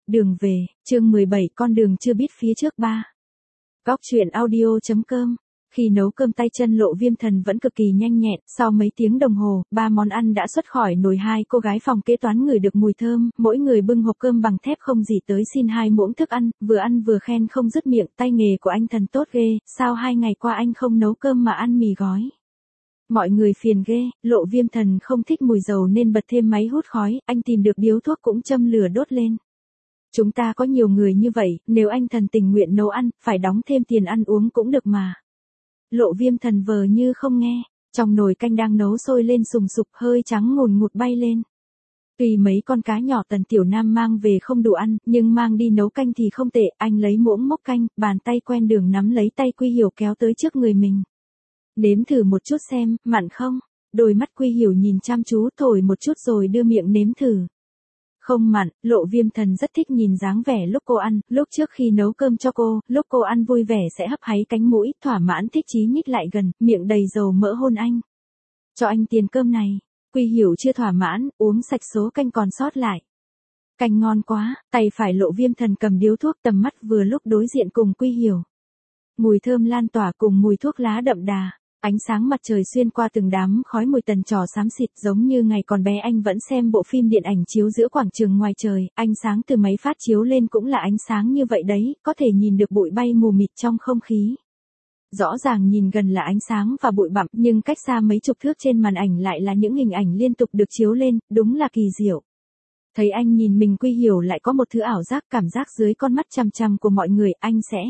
Đường về, chương 17 con đường chưa biết phía trước 3. Góc truyện audio.com. Khi nấu cơm tay chân Lộ Viêm Thần vẫn cực kỳ nhanh nhẹn, sau mấy tiếng đồng hồ, 3 món ăn đã xuất khỏi nồi. Hai cô gái phòng kế toán ngửi được mùi thơm, mỗi người bưng hộp cơm bằng thép không gì tới xin 2 muỗng thức ăn vừa khen không dứt miệng, tay nghề của anh Thần tốt ghê, sao 2 ngày qua anh không nấu cơm mà ăn mì gói. Mọi người phiền ghê, Lộ Viêm Thần không thích mùi dầu nên bật thêm máy hút khói, anh tìm được điếu thuốc cũng châm lửa đốt lên. Chúng ta có nhiều người như vậy, nếu anh Thần tình nguyện nấu ăn, phải đóng thêm tiền ăn uống cũng được mà. Lộ Viêm Thần vờ như không nghe, trong nồi canh đang nấu sôi lên sùng sục, hơi trắng ngùn ngụt bay lên. Tuy mấy con cá nhỏ Tần Tiểu Nam mang về không đủ ăn, nhưng mang đi nấu canh thì không tệ, anh lấy muỗng múc canh, bàn tay quen đường nắm lấy tay Quy Hiểu kéo tới trước người mình. Nếm thử một chút xem, mặn không? Đôi mắt Quy Hiểu nhìn chăm chú, thổi một chút rồi đưa miệng nếm thử. Không mặn, Lộ Viêm Thần rất thích nhìn dáng vẻ lúc cô ăn, lúc trước khi nấu cơm cho cô, lúc cô ăn vui vẻ sẽ hấp háy cánh mũi, thỏa mãn thích chí nhích lại gần, miệng đầy dầu mỡ hôn anh. Cho anh tiền cơm này. Quy Hiểu chưa thỏa mãn, uống sạch số canh còn sót lại. Canh ngon quá, tay phải Lộ Viêm Thần cầm điếu thuốc, tầm mắt vừa lúc đối diện cùng Quy Hiểu. Mùi thơm lan tỏa cùng mùi thuốc lá đậm đà. Ánh sáng mặt trời xuyên qua từng đám khói mùi tần trò xám xịt, giống như ngày còn bé anh vẫn xem bộ phim điện ảnh chiếu giữa quảng trường ngoài trời, ánh sáng từ máy phát chiếu lên cũng là ánh sáng như vậy đấy, có thể nhìn được bụi bay mù mịt trong không khí. Rõ ràng nhìn gần là ánh sáng và bụi bặm, nhưng cách xa mấy chục thước trên màn ảnh lại là những hình ảnh liên tục được chiếu lên, đúng là kỳ diệu. Thấy anh nhìn mình, Quy Hiểu lại có một thứ ảo giác, cảm giác dưới con mắt chằm chằm của mọi người, anh sẽ...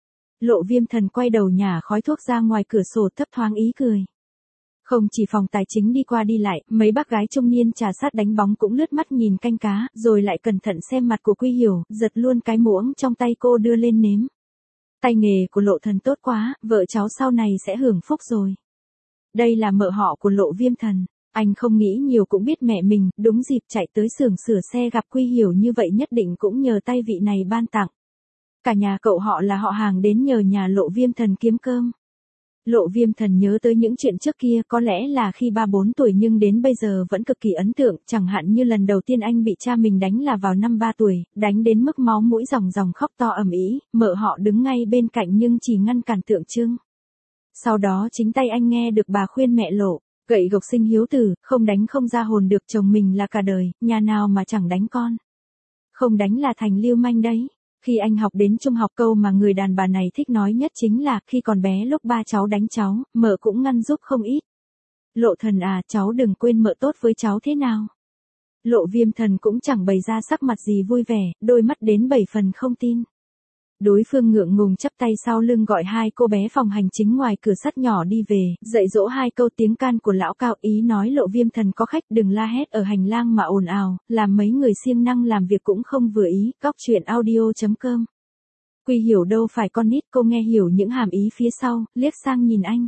Lộ Viêm Thần quay đầu nhả khói thuốc ra ngoài cửa sổ, thấp thoáng ý cười. Không chỉ phòng tài chính đi qua đi lại, mấy bác gái trung niên trà sát đánh bóng cũng lướt mắt nhìn canh cá, rồi lại cẩn thận xem mặt của Quy Hiểu, giật luôn cái muỗng trong tay cô đưa lên nếm. Tay nghề của Lộ Thần tốt quá, vợ cháu sau này sẽ hưởng phúc rồi. Đây là mợ họ của Lộ Viêm Thần. Anh không nghĩ nhiều cũng biết mẹ mình, đúng dịp chạy tới xưởng sửa xe gặp Quy Hiểu như vậy nhất định cũng nhờ tay vị này ban tặng. Cả nhà cậu họ là họ hàng đến nhờ nhà Lộ Viêm Thần kiếm cơm. Lộ Viêm Thần nhớ tới những chuyện trước kia, có lẽ là khi 3-4 tuổi nhưng đến bây giờ vẫn cực kỳ ấn tượng, chẳng hạn như lần đầu tiên anh bị cha mình đánh là vào năm 3 tuổi, đánh đến mức máu mũi ròng ròng khóc to ầm ĩ, mợ họ đứng ngay bên cạnh nhưng chỉ ngăn cản tượng trưng. Sau đó chính tay anh nghe được bà khuyên mẹ Lộ, gậy gộc sinh hiếu tử, không đánh không ra hồn được, chồng mình là cả đời, nhà nào mà chẳng đánh con. Không đánh là thành lưu manh đấy. Khi anh học đến trung học, câu mà người đàn bà này thích nói nhất chính là, khi còn bé lúc ba cháu đánh cháu, mợ cũng ngăn giúp không ít. Lộ Thần à, cháu đừng quên mợ tốt với cháu thế nào. Lộ Viêm Thần cũng chẳng bày ra sắc mặt gì vui vẻ, đôi mắt đến 7 phần không tin. Đối phương ngượng ngùng chắp tay sau lưng gọi 2 cô bé phòng hành chính ngoài cửa sắt nhỏ đi về, dạy dỗ 2 câu tiếng can của lão cao, ý nói Lộ Viêm Thần có khách đừng la hét ở hành lang mà ồn ào, làm mấy người siêng năng làm việc cũng không vừa ý. Góc truyện audio.com. Quy Hiểu đâu phải con nít, cô nghe hiểu những hàm ý phía sau, liếc sang nhìn anh.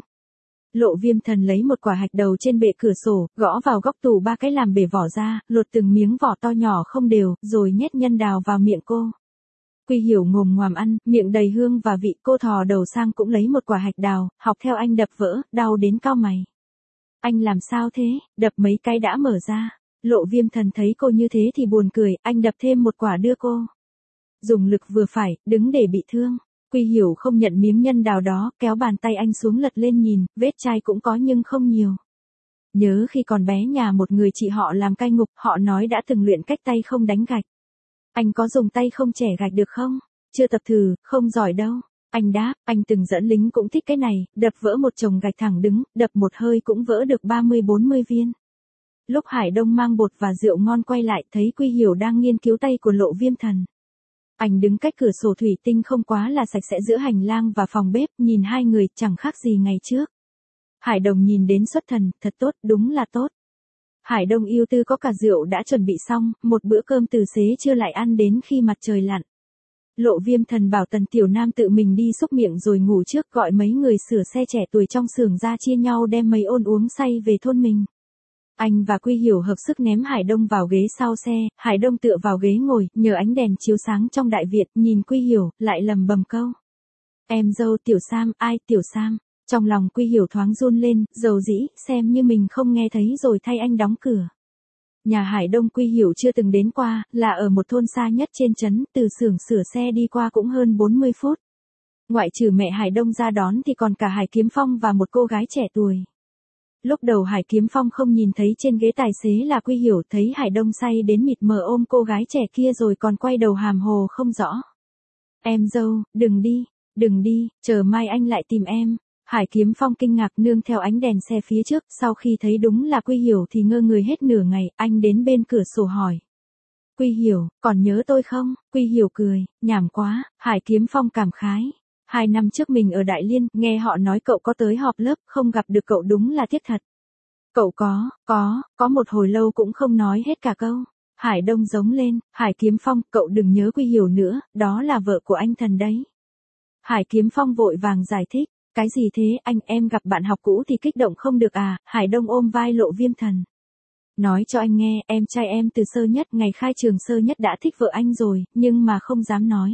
Lộ Viêm Thần lấy một quả hạch đầu trên bệ cửa sổ, gõ vào góc tủ 3 cái làm bể vỏ ra, lột từng miếng vỏ to nhỏ không đều, rồi nhét nhân đào vào miệng cô. Quy Hiểu ngồm ngoàm ăn, miệng đầy hương và vị, cô thò đầu sang cũng lấy một quả hạch đào, học theo anh đập vỡ, đau đến cau mày. Anh làm sao thế, đập mấy cái đã mở ra. Lộ Viêm Thần thấy cô như thế thì buồn cười, anh đập thêm một quả đưa cô. Dùng lực vừa phải, đứng để bị thương. Quy Hiểu không nhận miếng nhân đào đó, kéo bàn tay anh xuống lật lên nhìn, vết chai cũng có nhưng không nhiều. Nhớ khi còn bé nhà một người chị họ làm cai ngục, họ nói đã từng luyện cách tay không đánh gạch. Anh có dùng tay không chẻ gạch được không? Chưa tập thử, không giỏi đâu. Anh đáp, anh từng dẫn lính cũng thích cái này, đập vỡ một chồng gạch thẳng đứng, đập một hơi cũng vỡ được 30-40 viên. Lúc Hải Đông mang bột và rượu ngon quay lại thấy Quy Hiểu đang nghiên cứu tay của Lộ Viêm Thần. Anh đứng cách cửa sổ thủy tinh không quá là sạch sẽ giữa hành lang và phòng bếp, nhìn 2 người chẳng khác gì ngày trước. Hải Đồng nhìn đến xuất thần, thật tốt, đúng là tốt. Hải Đông yêu tư có cả rượu đã chuẩn bị xong, một bữa cơm từ xế trưa lại ăn đến khi mặt trời lặn. Lộ Viêm Thần bảo Tần Tiểu Nam tự mình đi xúc miệng rồi ngủ trước, gọi mấy người sửa xe trẻ tuổi trong xưởng ra chia nhau đem mấy ôn uống say về thôn mình. Anh và Quy Hiểu hợp sức ném Hải Đông vào ghế sau xe, Hải Đông tựa vào ghế ngồi, nhờ ánh đèn chiếu sáng trong đại viện, nhìn Quy Hiểu, lại lầm bầm câu. Em dâu Tiểu Sam, ai Tiểu Sam? Trong lòng Quy Hiểu thoáng run lên, dầu dĩ, xem như mình không nghe thấy rồi thay anh đóng cửa. Nhà Hải Đông Quy Hiểu chưa từng đến qua, là ở một thôn xa nhất trên trấn, từ xưởng sửa xe đi qua cũng hơn 40 phút. Ngoại trừ mẹ Hải Đông ra đón thì còn cả Hải Kiếm Phong và một cô gái trẻ tuổi. Lúc đầu Hải Kiếm Phong không nhìn thấy trên ghế tài xế là Quy Hiểu, thấy Hải Đông say đến mịt mờ ôm cô gái trẻ kia rồi còn quay đầu hàm hồ không rõ. Em dâu, đừng đi, chờ mai anh lại tìm em. Hải Kiếm Phong kinh ngạc nương theo ánh đèn xe phía trước, sau khi thấy đúng là Quy Hiểu thì ngơ người hết nửa ngày, anh đến bên cửa sổ hỏi. Quy Hiểu, còn nhớ tôi không? Quy Hiểu cười, nhảm quá, Hải Kiếm Phong cảm khái. 2 năm trước mình ở Đại Liên, nghe họ nói cậu có tới họp lớp, không gặp được cậu đúng là tiếc thật. Cậu có một hồi lâu cũng không nói hết cả câu. Hải Đông giống lên, Hải Kiếm Phong, cậu đừng nhớ Quy Hiểu nữa, đó là vợ của anh Thần đấy. Hải Kiếm Phong vội vàng giải thích, cái gì thế anh, em gặp bạn học cũ thì kích động không được à? Hải Đông ôm vai Lộ Viêm Thần. Nói cho anh nghe, em trai em từ sơ nhất ngày khai trường sơ nhất đã thích vợ anh rồi, nhưng mà không dám nói.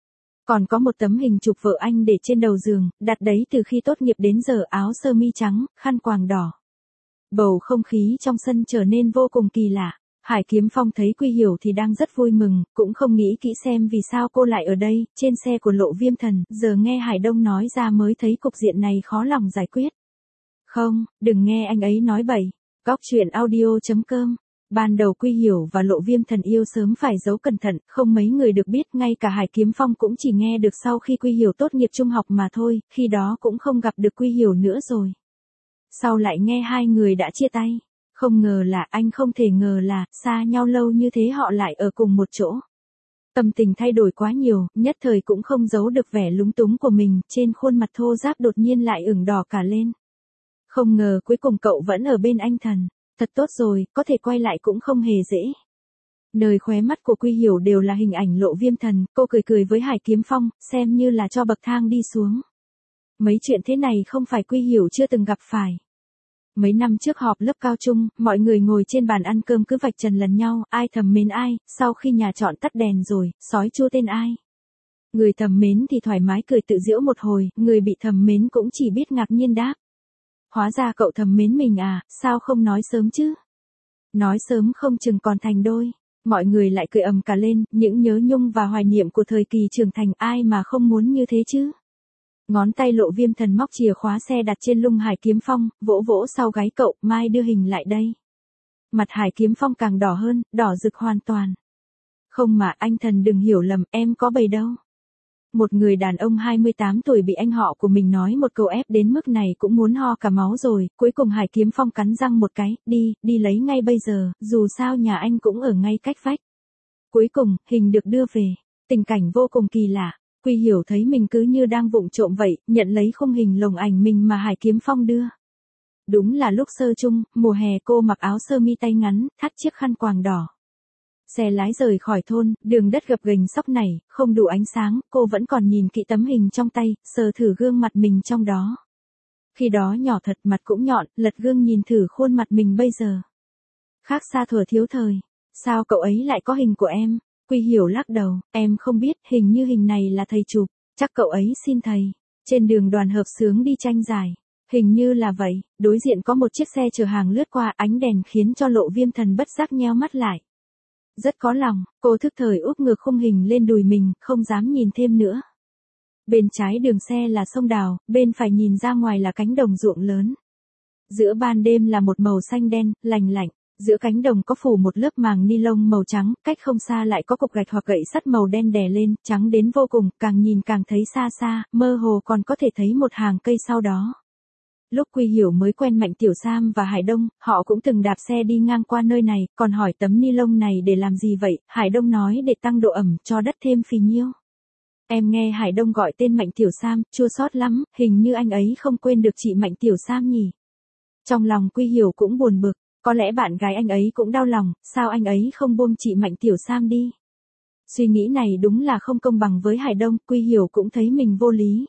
Còn có một tấm hình chụp vợ anh để trên đầu giường, đặt đấy từ khi tốt nghiệp đến giờ, áo sơ mi trắng, khăn quàng đỏ. Bầu không khí trong sân trở nên vô cùng kỳ lạ. Hải Kiếm Phong thấy Quy Hiểu thì đang rất vui mừng, cũng không nghĩ kỹ xem vì sao cô lại ở đây, trên xe của Lộ Viêm Thần, giờ nghe Hải Đông nói ra mới thấy cục diện này khó lòng giải quyết. Không, đừng nghe anh ấy nói bậy. Góc truyện audio.com. Ban đầu Quy Hiểu và Lộ Viêm Thần yêu sớm phải giấu cẩn thận, không mấy người được biết, ngay cả Hải Kiếm Phong cũng chỉ nghe được sau khi Quy Hiểu tốt nghiệp trung học mà thôi, khi đó cũng không gặp được Quy Hiểu nữa rồi. Sau lại nghe hai người đã chia tay. Không ngờ là, anh không thể ngờ là, xa nhau lâu như thế họ lại ở cùng một chỗ. Tâm tình thay đổi quá nhiều, nhất thời cũng không giấu được vẻ lúng túng của mình, trên khuôn mặt thô ráp đột nhiên lại ửng đỏ cả lên. Không ngờ cuối cùng cậu vẫn ở bên anh Thần. Thật tốt rồi, có thể quay lại cũng không hề dễ. Nơi khóe mắt của Quy Hiểu đều là hình ảnh Lộ Viêm Thần, cô cười cười với Hải Kiếm Phong, xem như là cho bậc thang đi xuống. Mấy chuyện thế này không phải Quy Hiểu chưa từng gặp phải. Mấy năm trước họp lớp cao trung, mọi người ngồi trên bàn ăn cơm cứ vạch trần lần nhau, ai thầm mến ai, sau khi nhà chọn tắt đèn rồi, sói chua tên ai. Người thầm mến thì thoải mái cười tự giễu một hồi, người bị thầm mến cũng chỉ biết ngạc nhiên đáp. Hóa ra cậu thầm mến mình à, sao không nói sớm chứ? Nói sớm không chừng còn thành đôi. Mọi người lại cười ầm cả lên, những nhớ nhung và hoài niệm của thời kỳ trưởng thành, ai mà không muốn như thế chứ? Ngón tay Lộ Viêm Thần móc chìa khóa xe đặt trên lưng Hải Kiếm Phong, vỗ vỗ sau gáy cậu, mai đưa hình lại đây. Mặt Hải Kiếm Phong càng đỏ hơn, đỏ rực hoàn toàn. Không mà anh Thần đừng hiểu lầm, em có bầy đâu. Một người đàn ông 28 tuổi bị anh họ của mình nói một câu ép đến mức này cũng muốn ho cả máu rồi, cuối cùng Hải Kiếm Phong cắn răng một cái, đi lấy ngay bây giờ, dù sao nhà anh cũng ở ngay cách vách. Cuối cùng, hình được đưa về, tình cảnh vô cùng kỳ lạ. Quy Hiểu thấy mình cứ như đang vụng trộm vậy, nhận lấy khung hình lồng ảnh mình mà Hải Kiếm Phong đưa. Đúng là lúc sơ chung, mùa hè cô mặc áo sơ mi tay ngắn, thắt chiếc khăn quàng đỏ. Xe lái rời khỏi thôn, đường đất gập ghềnh sóc nảy, không đủ ánh sáng, cô vẫn còn nhìn kỹ tấm hình trong tay, sờ thử gương mặt mình trong đó. Khi đó nhỏ thật, mặt cũng nhọn, lật gương nhìn thử khuôn mặt mình bây giờ. Khác xa thuở thiếu thời. Sao cậu ấy lại có hình của em? Quy Hiểu lắc đầu, em không biết, hình như hình này là thầy chụp, chắc cậu ấy xin thầy. Trên đường Đoàn Hợp Xướng đi tranh giải. Hình như là vậy, đối diện có một chiếc xe chở hàng lướt qua, ánh đèn khiến cho Lộ Viêm Thần bất giác nheo mắt lại. Rất có lòng, cô thức thời úp ngược khung hình lên đùi mình, không dám nhìn thêm nữa. Bên trái đường xe là sông Đào, bên phải nhìn ra ngoài là cánh đồng ruộng lớn. Giữa ban đêm là một màu xanh đen, lành lạnh. Giữa cánh đồng có phủ một lớp màng ni lông màu trắng, cách không xa lại có cục gạch hoặc gậy sắt màu đen đè lên, trắng đến vô cùng, càng nhìn càng thấy xa xa, mơ hồ còn có thể thấy một hàng cây sau đó. Lúc Quy Hiểu mới quen Mạnh Tiểu Sam và Hải Đông, họ cũng từng đạp xe đi ngang qua nơi này, còn hỏi tấm ni lông này để làm gì vậy, Hải Đông nói để tăng độ ẩm, cho đất thêm phì nhiêu. Em nghe Hải Đông gọi tên Mạnh Tiểu Sam, chua xót lắm, hình như anh ấy không quên được chị Mạnh Tiểu Sam nhỉ. Trong lòng Quy Hiểu cũng buồn bực. Có lẽ bạn gái anh ấy cũng đau lòng, sao anh ấy không buông chị Mạnh Tiểu Sam đi. Suy nghĩ này đúng là không công bằng với Hải Đông, Quy Hiểu cũng thấy mình vô lý.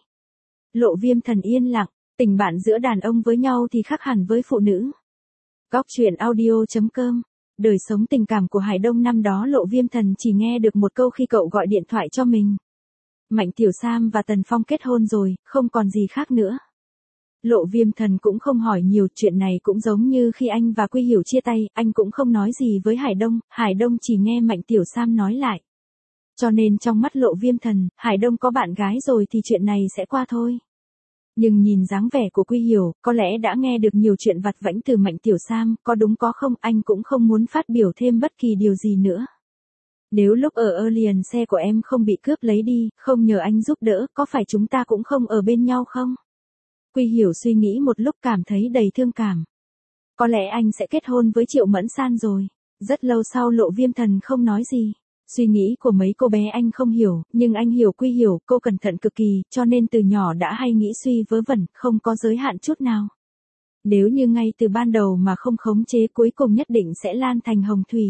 Lộ Viêm Thần yên lặng, tình bạn giữa đàn ông với nhau thì khác hẳn với phụ nữ. Góc truyện audio.com. Đời sống tình cảm của Hải Đông năm đó Lộ Viêm Thần chỉ nghe được một câu khi cậu gọi điện thoại cho mình. Mạnh Tiểu Sam và Tần Phong kết hôn rồi, không còn gì khác nữa. Lộ Viêm Thần cũng không hỏi nhiều, chuyện này cũng giống như khi anh và Quy Hiểu chia tay, anh cũng không nói gì với Hải Đông chỉ nghe Mạnh Tiểu Sam nói lại. Cho nên trong mắt Lộ Viêm Thần, Hải Đông có bạn gái rồi thì chuyện này sẽ qua thôi. Nhưng nhìn dáng vẻ của Quy Hiểu, có lẽ đã nghe được nhiều chuyện vặt vãnh từ Mạnh Tiểu Sam, có đúng có không, anh cũng không muốn phát biểu thêm bất kỳ điều gì nữa. Nếu lúc ở Alien xe của em không bị cướp lấy đi, không nhờ anh giúp đỡ, có phải chúng ta cũng không ở bên nhau không? Quy Hiểu suy nghĩ một lúc cảm thấy đầy thương cảm. Có lẽ anh sẽ kết hôn với Triệu Mẫn San rồi. Rất lâu sau Lộ Viêm Thần không nói gì. Suy nghĩ của mấy cô bé anh không hiểu, nhưng anh hiểu Quy Hiểu, cô cẩn thận cực kỳ, cho nên từ nhỏ đã hay nghĩ suy vớ vẩn, không có giới hạn chút nào. Nếu như ngay từ ban đầu mà không khống chế cuối cùng nhất định sẽ lan thành hồng thủy.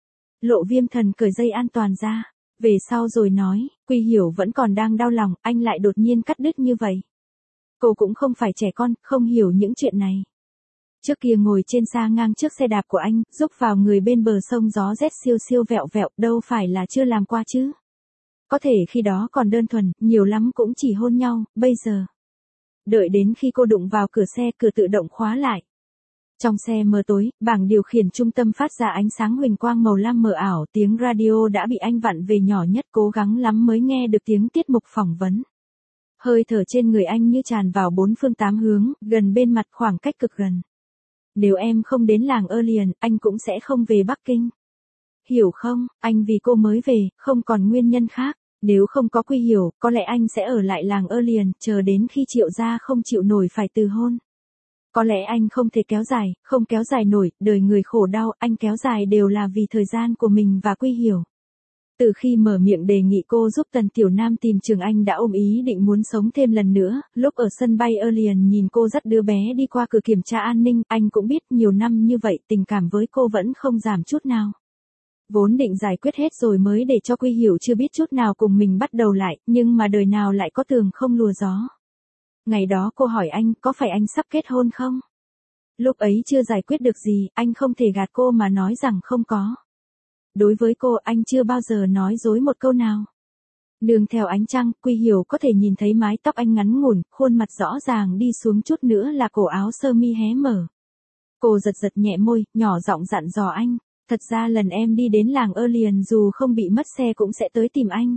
Lộ Viêm Thần cởi dây an toàn ra, về sau rồi nói, Quy Hiểu vẫn còn đang đau lòng, anh lại đột nhiên cắt đứt như vậy. Cô cũng không phải trẻ con, không hiểu những chuyện này. Trước kia ngồi trên xa ngang trước xe đạp của anh, giúp vào người bên bờ sông gió rét siêu siêu vẹo vẹo, đâu phải là chưa làm qua chứ. Có thể khi đó còn đơn thuần, nhiều lắm cũng chỉ hôn nhau, bây giờ. Đợi đến khi cô đụng vào cửa xe, cửa tự động khóa lại. Trong xe mờ tối, bảng điều khiển trung tâm phát ra ánh sáng huỳnh quang màu lam mờ ảo, tiếng radio đã bị anh vặn về nhỏ nhất, cố gắng lắm mới nghe được tiếng tiết mục phỏng vấn. Hơi thở trên người anh như tràn vào bốn phương tám hướng, gần bên mặt, khoảng cách cực gần. Nếu em không đến làng Alien, anh cũng sẽ không về Bắc Kinh. Hiểu không, anh vì cô mới về, không còn nguyên nhân khác. Nếu không có Quy Hiểu, có lẽ anh sẽ ở lại làng Alien, chờ đến khi Triệu gia không chịu nổi phải từ hôn. Có lẽ anh không thể kéo dài, không kéo dài nổi, đời người khổ đau, anh kéo dài đều là vì thời gian của mình và Quy Hiểu. Từ khi mở miệng đề nghị cô giúp Tần Tiểu Nam tìm trường, anh đã ôm ý định muốn sống thêm lần nữa. Lúc ở sân bay Alien nhìn cô dắt đứa bé đi qua cửa kiểm tra an ninh, anh cũng biết nhiều năm như vậy tình cảm với cô vẫn không giảm chút nào. Vốn định giải quyết hết rồi mới để cho Quy Hiểu chưa biết chút nào cùng mình bắt đầu lại, nhưng mà đời nào lại có tường không lùa gió. Ngày đó cô hỏi anh, có phải anh sắp kết hôn không? Lúc ấy chưa giải quyết được gì, anh không thể gạt cô mà nói rằng không có. Đối với cô, anh chưa bao giờ nói dối một câu nào. Nương theo ánh trăng, Quy Hiểu có thể nhìn thấy mái tóc anh ngắn ngủn, khuôn mặt rõ ràng đi xuống chút nữa là cổ áo sơ mi hé mở. Cô giật giật nhẹ môi, nhỏ giọng dặn dò anh, thật ra lần em đi đến làng Alien dù không bị mất xe cũng sẽ tới tìm anh.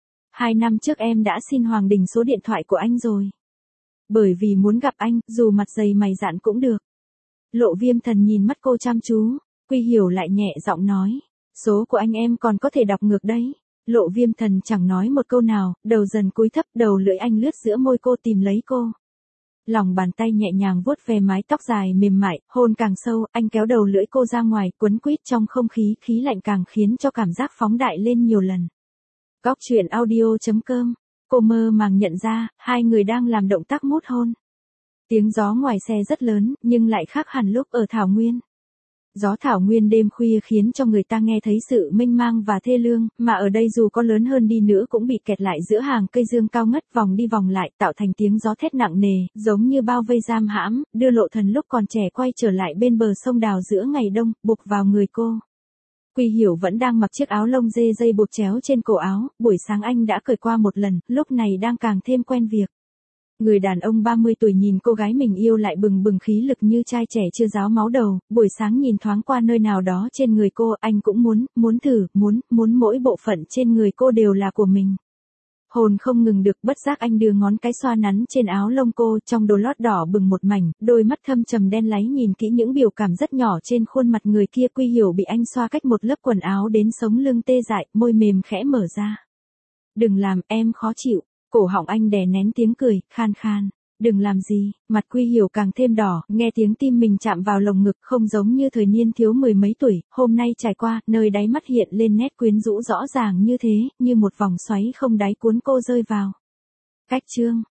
2 năm trước em đã xin Hoàng Đình số điện thoại của anh rồi. Bởi vì muốn gặp anh, dù mặt dày mày dạn cũng được. Lộ Viêm Thần nhìn mắt cô chăm chú, Quy Hiểu lại nhẹ giọng nói, số của anh em còn có thể đọc ngược đấy. Lộ Viêm Thần chẳng nói một câu nào, đầu dần cúi thấp, đầu lưỡi anh lướt giữa môi cô tìm lấy cô. Lòng bàn tay nhẹ nhàng vuốt về mái tóc dài mềm mại, hôn càng sâu, anh kéo đầu lưỡi cô ra ngoài, quấn quýt trong không khí, khí lạnh càng khiến cho cảm giác phóng đại lên nhiều lần. Góc truyện audio.com, cô mơ màng nhận ra, hai người đang làm động tác mút hôn. Tiếng gió ngoài xe rất lớn, nhưng lại khác hẳn lúc ở Thảo Nguyên. Gió Thảo Nguyên đêm khuya khiến cho người ta nghe thấy sự mênh mang và thê lương, mà ở đây dù có lớn hơn đi nữa cũng bị kẹt lại giữa hàng cây dương cao ngất vòng đi vòng lại, tạo thành tiếng gió thét nặng nề, giống như bao vây giam hãm, đưa Lộ Thần lúc còn trẻ quay trở lại bên bờ sông đào giữa ngày đông, buộc vào người cô. Quy Hiểu vẫn đang mặc chiếc áo lông dê dây buộc chéo trên cổ áo, buổi sáng anh đã cởi qua một lần, lúc này đang càng thêm quen việc. Người đàn ông 30 tuổi nhìn cô gái mình yêu lại bừng bừng khí lực như trai trẻ chưa ráo máu đầu, buổi sáng nhìn thoáng qua nơi nào đó trên người cô, anh cũng muốn thử, muốn mỗi bộ phận trên người cô đều là của mình. Hồn không ngừng được, bất giác anh đưa ngón cái xoa nắn trên áo lông cô, trong đồ lót đỏ bừng một mảnh, đôi mắt thâm trầm đen láy nhìn kỹ những biểu cảm rất nhỏ trên khuôn mặt người kia. Quy Hiểu bị anh xoa cách một lớp quần áo đến sống lưng tê dại, môi mềm khẽ mở ra. Đừng làm em khó chịu. Cổ họng anh đè nén tiếng cười, khan khan. Đừng làm gì, mặt Quy Hiểu càng thêm đỏ, nghe tiếng tim mình chạm vào lồng ngực, không giống như thời niên thiếu mười mấy tuổi, hôm nay trải qua, nơi đáy mắt hiện lên nét quyến rũ rõ ràng như thế, như một vòng xoáy không đáy cuốn cô rơi vào. Cách chương